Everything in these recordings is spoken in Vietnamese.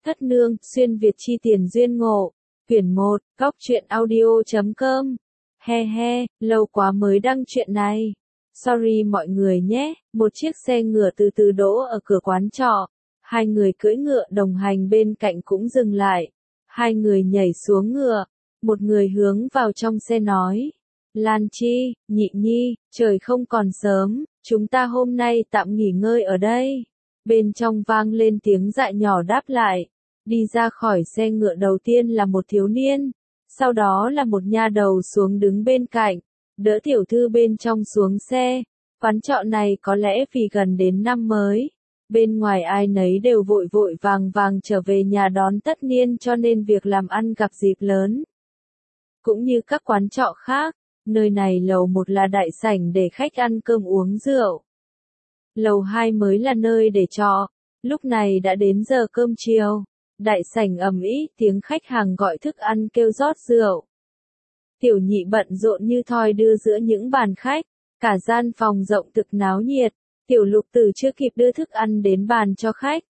Thất nương, xuyên Việt chi tiền duyên ngộ. Quyển 1, góc truyện audio.com. He he, lâu quá mới đăng chuyện này. Sorry mọi người nhé, một chiếc xe ngựa từ từ đỗ ở cửa quán trọ. Hai người cưỡi ngựa đồng hành bên cạnh cũng dừng lại. Hai người nhảy xuống ngựa. Một người hướng vào trong xe nói. Lan Chi, Nhị Nhi, trời không còn sớm, chúng ta hôm nay tạm nghỉ ngơi ở đây. Bên trong vang lên tiếng dạ nhỏ đáp lại. Đi ra khỏi xe ngựa đầu tiên là một thiếu niên, sau đó là một nha đầu xuống đứng bên cạnh, đỡ tiểu thư bên trong xuống xe. Quán trọ này có lẽ vì gần đến năm mới, bên ngoài ai nấy đều vội vội vàng vàng trở về nhà đón tất niên cho nên việc làm ăn gặp dịp lớn. Cũng như các quán trọ khác, nơi này lầu 1 là đại sảnh để khách ăn cơm uống rượu. Lầu 2 mới là nơi để trọ, lúc này đã đến giờ cơm chiều. Đại sảnh ầm ĩ, tiếng khách hàng gọi thức ăn kêu rót rượu. Tiểu Nhị bận rộn như thoi đưa giữa những bàn khách, cả gian phòng rộng thực náo nhiệt. Tiểu Lục Tử chưa kịp đưa thức ăn đến bàn cho khách,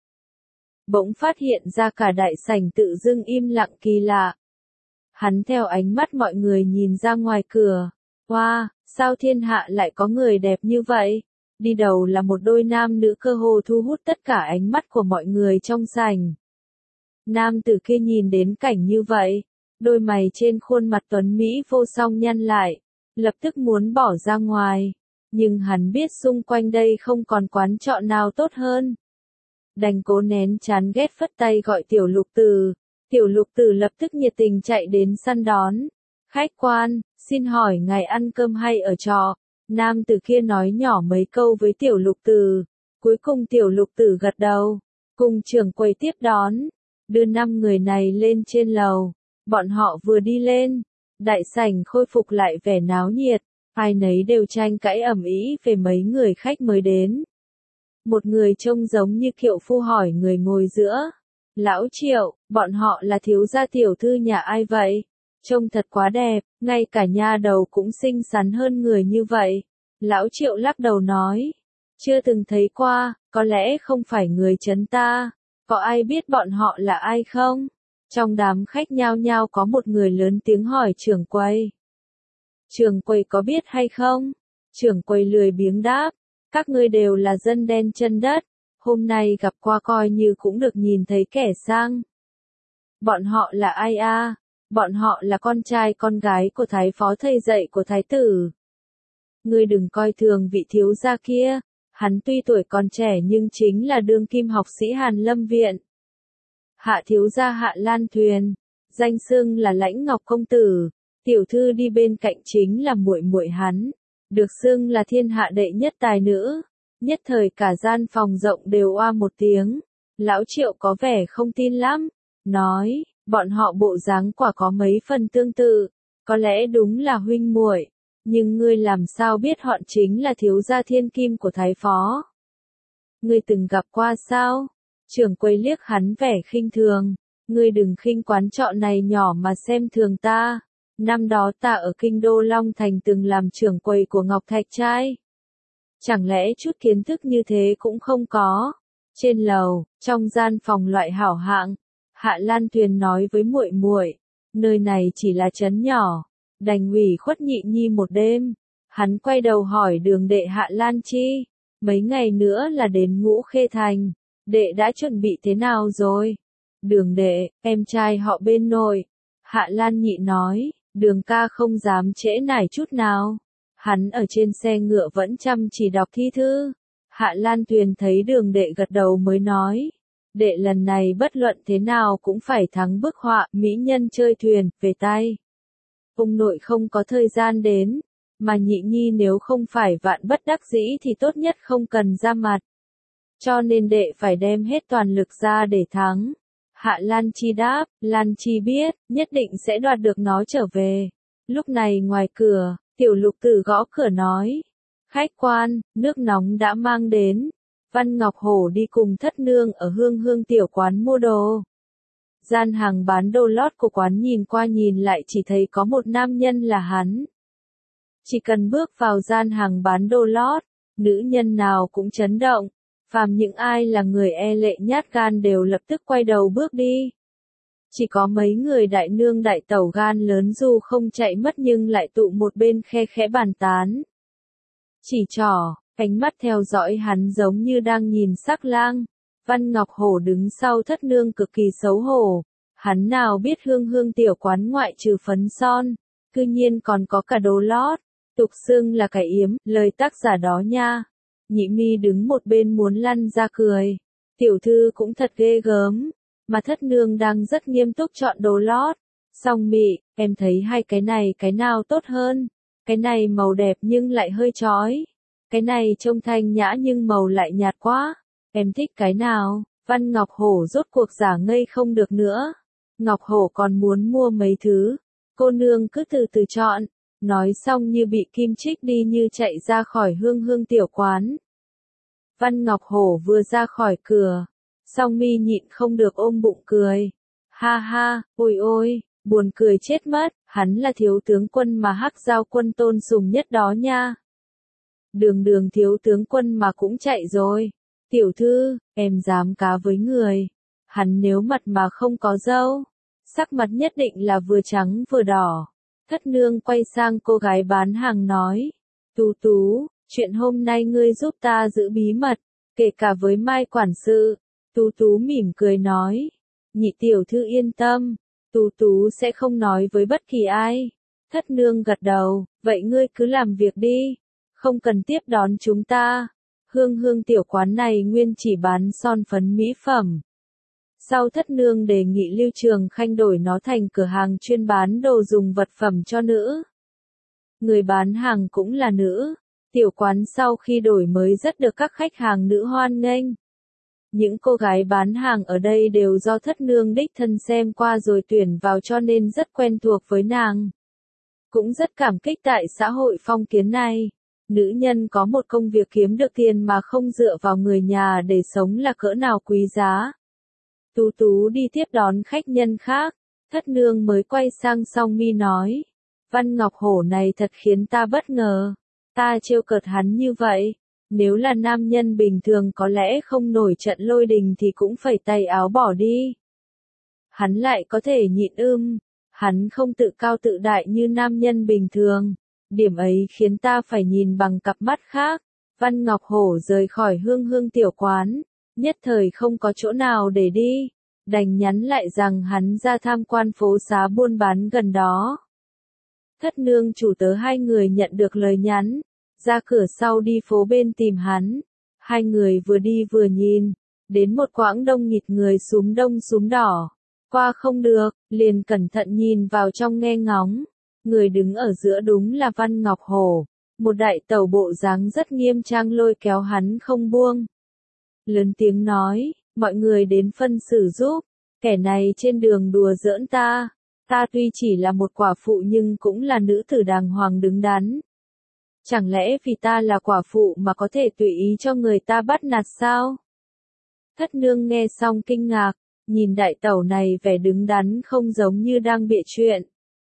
bỗng phát hiện ra cả đại sảnh tự dưng im lặng kỳ lạ. Hắn theo ánh mắt mọi người nhìn ra ngoài cửa. Wow, sao thiên hạ lại có người đẹp như vậy? Đi đầu là một đôi nam nữ cơ hồ thu hút tất cả ánh mắt của mọi người trong sảnh. Nam tử kia nhìn đến cảnh như vậy, đôi mày trên khuôn mặt tuấn Mỹ vô song nhăn lại, lập tức muốn bỏ ra ngoài, nhưng hắn biết xung quanh đây không còn quán trọ nào tốt hơn. Đành cố nén chán ghét phất tay gọi Tiểu Lục Tử. Tiểu Lục Tử lập tức nhiệt tình chạy đến săn đón. Khách quan, xin hỏi ngài ăn cơm hay ở trọ? Nam tử kia nói nhỏ mấy câu với Tiểu Lục Tử. Cuối cùng Tiểu Lục Tử gật đầu, cùng trưởng quầy tiếp đón, đưa 5 người này lên trên lầu. Bọn họ vừa đi lên, đại sảnh khôi phục lại vẻ náo nhiệt, ai nấy đều tranh cãi ầm ĩ về mấy người khách mới đến. Một người trông giống như kiệu phu hỏi người ngồi giữa. Lão Triệu, bọn họ là thiếu gia tiểu thư nhà ai vậy? Trông thật quá đẹp, ngay cả nha đầu cũng xinh xắn hơn người như vậy. Lão Triệu lắc đầu nói, chưa từng thấy qua, có lẽ không phải người trấn ta. Có ai biết bọn họ là ai không? Trong đám khách nhao nhao có một người lớn tiếng hỏi trưởng quầy. Trưởng quầy có biết hay không? Trưởng quầy lười biếng đáp, các ngươi đều là dân đen chân đất, hôm nay gặp qua coi như cũng được nhìn thấy kẻ sang. Bọn họ là ai a? Bọn họ là con trai con gái của thái phó thầy dạy của thái tử. Ngươi đừng coi thường vị thiếu gia kia, hắn tuy tuổi còn trẻ nhưng chính là đương kim học sĩ Hàn Lâm Viện. Hạ thiếu gia Hạ Lan Thuyền, danh xưng là Lãnh Ngọc công tử, tiểu thư đi bên cạnh chính là muội muội hắn, được xưng là thiên hạ đệ nhất tài nữ. Nhất thời cả gian phòng rộng đều oa một tiếng. Lão Triệu có vẻ không tin lắm, nói, bọn họ bộ dáng quả có mấy phần tương tự, có lẽ đúng là huynh muội, nhưng ngươi làm sao biết họ chính là thiếu gia thiên kim của thái phó? Ngươi từng gặp qua sao? Trưởng quầy liếc hắn vẻ khinh thường, ngươi đừng khinh quán trọ này nhỏ mà xem thường ta. Năm đó ta ở kinh đô Long Thành từng làm trưởng quầy của Ngọc Thạch Trai. Chẳng lẽ chút kiến thức như thế cũng không có? Trên lầu, trong gian phòng loại hảo hạng, Hạ Lan Thuyền nói với muội muội, nơi này chỉ là trấn nhỏ, đành ủy khuất Nhị Nhi một đêm. Hắn quay đầu hỏi Đường đệ Hạ Lan Chi, mấy ngày nữa là đến Ngũ Khê Thành, đệ đã chuẩn bị thế nào rồi? Đường đệ, em trai họ bên nội. Hạ Lan Nhị nói, Đường ca không dám trễ nải chút nào. Hắn ở trên xe ngựa vẫn chăm chỉ đọc thi thư. Hạ Lan Tuyền thấy Đường đệ gật đầu mới nói, đệ lần này bất luận thế nào cũng phải thắng bức họa mỹ nhân chơi thuyền về tay. Ông nội không có thời gian đến, mà Nhị Nhi nếu không phải vạn bất đắc dĩ thì tốt nhất không cần ra mặt. Cho nên đệ phải đem hết toàn lực ra để thắng. Hạ Lan Chi đáp, Lan Chi biết, nhất định sẽ đoạt được nó trở về. Lúc này ngoài cửa, Tiểu Lục Tử gõ cửa nói, khách quan, nước nóng đã mang đến. Văn Ngọc Hổ đi cùng thất nương ở Hương Hương tiểu quán mua đồ. Gian hàng bán đồ lót của quán nhìn qua nhìn lại chỉ thấy có một nam nhân là hắn. Chỉ cần bước vào gian hàng bán đồ lót, nữ nhân nào cũng chấn động. Phàm những ai là người e lệ nhát gan đều lập tức quay đầu bước đi. Chỉ có mấy người đại nương đại tẩu gan lớn dù không chạy mất nhưng lại tụ một bên khe khẽ bàn tán. Chỉ trỏ, ánh mắt theo dõi hắn giống như đang nhìn sắc lang. Văn Ngọc Hổ đứng sau thất nương cực kỳ xấu hổ. Hắn nào biết hương hương tiểu quán ngoại trừ phấn son, cư nhiên còn có cả đồ lót, tục xưng là cái yếm, lời tác giả đó nha. Nhị mi đứng một bên muốn lăn ra cười. Tiểu thư cũng thật ghê gớm, mà thất nương đang rất nghiêm túc chọn đồ lót. Song mị, em thấy hai cái này cái nào tốt hơn? Cái này màu đẹp nhưng lại hơi chói. Cái này trông thanh nhã nhưng màu lại nhạt quá. Em thích cái nào? Văn Ngọc Hổ rốt cuộc giả ngây không được nữa. Ngọc Hổ còn muốn mua mấy thứ. Cô nương cứ từ từ chọn. Nói xong như bị kim chích đi như chạy ra khỏi hương hương tiểu quán. Văn Ngọc Hổ vừa ra khỏi cửa. Song mi nhịn không được ôm bụng cười. Ha ha, ôi ôi, buồn cười chết mất, hắn là thiếu tướng quân mà Hắc Giao quân tôn sùng nhất đó nha. Đường thiếu tướng quân mà cũng chạy rồi. Tiểu thư, em dám cá với người. Hắn nếu mặt mà không có râu, sắc mặt nhất định là vừa trắng vừa đỏ. Thất nương quay sang cô gái bán hàng nói. Tú tú, chuyện hôm nay ngươi giúp ta giữ bí mật, kể cả với Mai quản sự. Tú tú mỉm cười nói. Nhị tiểu thư yên tâm, Tú tú sẽ không nói với bất kỳ ai. Thất nương gật đầu, vậy ngươi cứ làm việc đi, không cần tiếp đón chúng ta. Hương hương tiểu quán này nguyên chỉ bán son phấn mỹ phẩm. Sau thất nương đề nghị Lưu Trường Khanh đổi nó thành cửa hàng chuyên bán đồ dùng vật phẩm cho nữ. Người bán hàng cũng là nữ. Tiểu quán sau khi đổi mới rất được các khách hàng nữ hoan nghênh. Những cô gái bán hàng ở đây đều do thất nương đích thân xem qua rồi tuyển vào cho nên rất quen thuộc với nàng. Cũng rất cảm kích tại xã hội phong kiến này. Nữ nhân có một công việc kiếm được tiền mà không dựa vào người nhà để sống là cỡ nào quý giá. Tú tú đi tiếp đón khách nhân khác. Thất nương mới quay sang Song mi nói. Văn Ngọc Hổ này thật khiến ta bất ngờ. Ta trêu cợt hắn như vậy. Nếu là nam nhân bình thường có lẽ không nổi trận lôi đình thì cũng phải tay áo bỏ đi. Hắn lại có thể nhịn hắn không tự cao tự đại như nam nhân bình thường. Điểm ấy khiến ta phải nhìn bằng cặp mắt khác. Văn Ngọc Hổ rời khỏi hương hương tiểu quán, nhất thời không có chỗ nào để đi, đành nhắn lại rằng hắn ra tham quan phố xá buôn bán gần đó. Thất nương chủ tớ hai người nhận được lời nhắn, ra cửa sau đi phố bên tìm hắn. Hai người vừa đi vừa nhìn, đến một quãng đông nghịt người súm đông súm đỏ. Qua không được, liền cẩn thận nhìn vào trong nghe ngóng. Người đứng ở giữa đúng là Văn Ngọc Hổ, một đại tẩu bộ dáng rất nghiêm trang lôi kéo hắn không buông. Lớn tiếng nói, mọi người đến phân xử giúp, kẻ này trên đường đùa giỡn ta. Ta tuy chỉ là một quả phụ nhưng cũng là nữ tử đàng hoàng đứng đắn. Chẳng lẽ vì ta là quả phụ mà có thể tùy ý cho người ta bắt nạt sao? Thất nương nghe xong kinh ngạc, nhìn đại tẩu này vẻ đứng đắn không giống như đang bịa chuyện.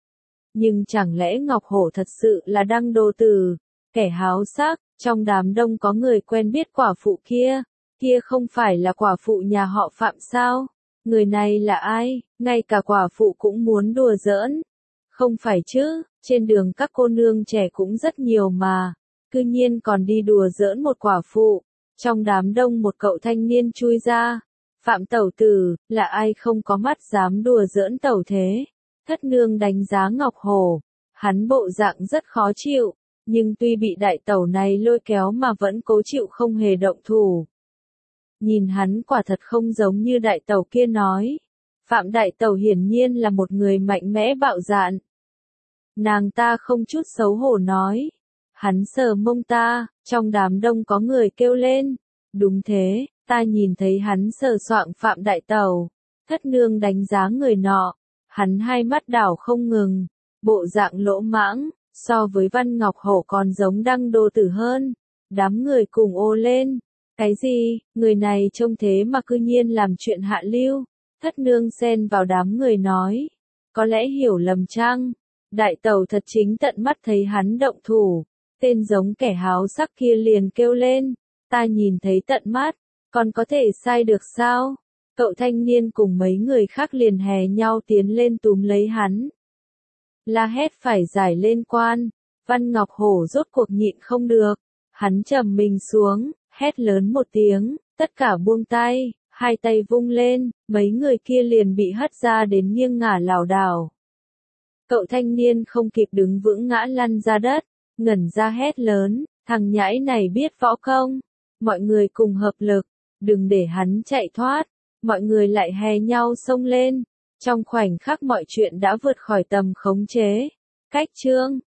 Nhưng chẳng lẽ Ngọc Hổ thật sự là đăng đồ tử, kẻ háo sắc, trong đám đông có người quen biết quả phụ kia không phải là quả phụ nhà họ Phạm sao? Người này là ai, ngay cả quả phụ cũng muốn đùa giỡn. Không phải chứ, trên đường các cô nương trẻ cũng rất nhiều mà, cư nhiên còn đi đùa giỡn một quả phụ. Trong đám đông một cậu thanh niên chui ra. Phạm tẩu tử, là ai không có mắt dám đùa giỡn tẩu thế? Thất nương đánh giá Ngọc Hổ, hắn bộ dạng rất khó chịu, nhưng tuy bị đại tẩu này lôi kéo mà vẫn cố chịu không hề động thủ. Nhìn hắn quả thật không giống như đại tẩu kia nói. Phạm đại tẩu hiển nhiên là một người mạnh mẽ bạo dạn. Nàng ta không chút xấu hổ nói. Hắn sờ mông ta, trong đám đông có người kêu lên. Đúng thế, ta nhìn thấy hắn sờ soạng Phạm đại tẩu. Thất nương đánh giá người nọ. Hắn hai mắt đảo không ngừng, bộ dạng lỗ mãng, so với Văn Ngọc Hổ còn giống đăng đô tử hơn. Đám người cùng ô lên. Cái gì, người này trông thế mà cư nhiên làm chuyện hạ lưu. Thất nương xen vào đám người nói. Có lẽ hiểu lầm chăng? Đại tẩu thật chính tận mắt thấy hắn động thủ. Tên giống kẻ háo sắc kia liền kêu lên. Ta nhìn thấy tận mắt. Còn có thể sai được sao? Cậu thanh niên cùng mấy người khác liền hè nhau tiến lên túm lấy hắn. La hét phải giải lên quan. Văn Ngọc Hổ rốt cuộc nhịn không được. Hắn trầm mình xuống, hét lớn một tiếng, tất cả buông tay, hai tay vung lên, mấy người kia liền bị hất ra đến nghiêng ngả lảo đảo. Cậu thanh niên không kịp đứng vững ngã lăn ra đất, ngẩn ra hét lớn, thằng nhãi này biết võ công. Mọi người cùng hợp lực, đừng để hắn chạy thoát. Mọi người lại hè nhau xông lên. Trong khoảnh khắc mọi chuyện đã vượt khỏi tầm khống chế. Cách chương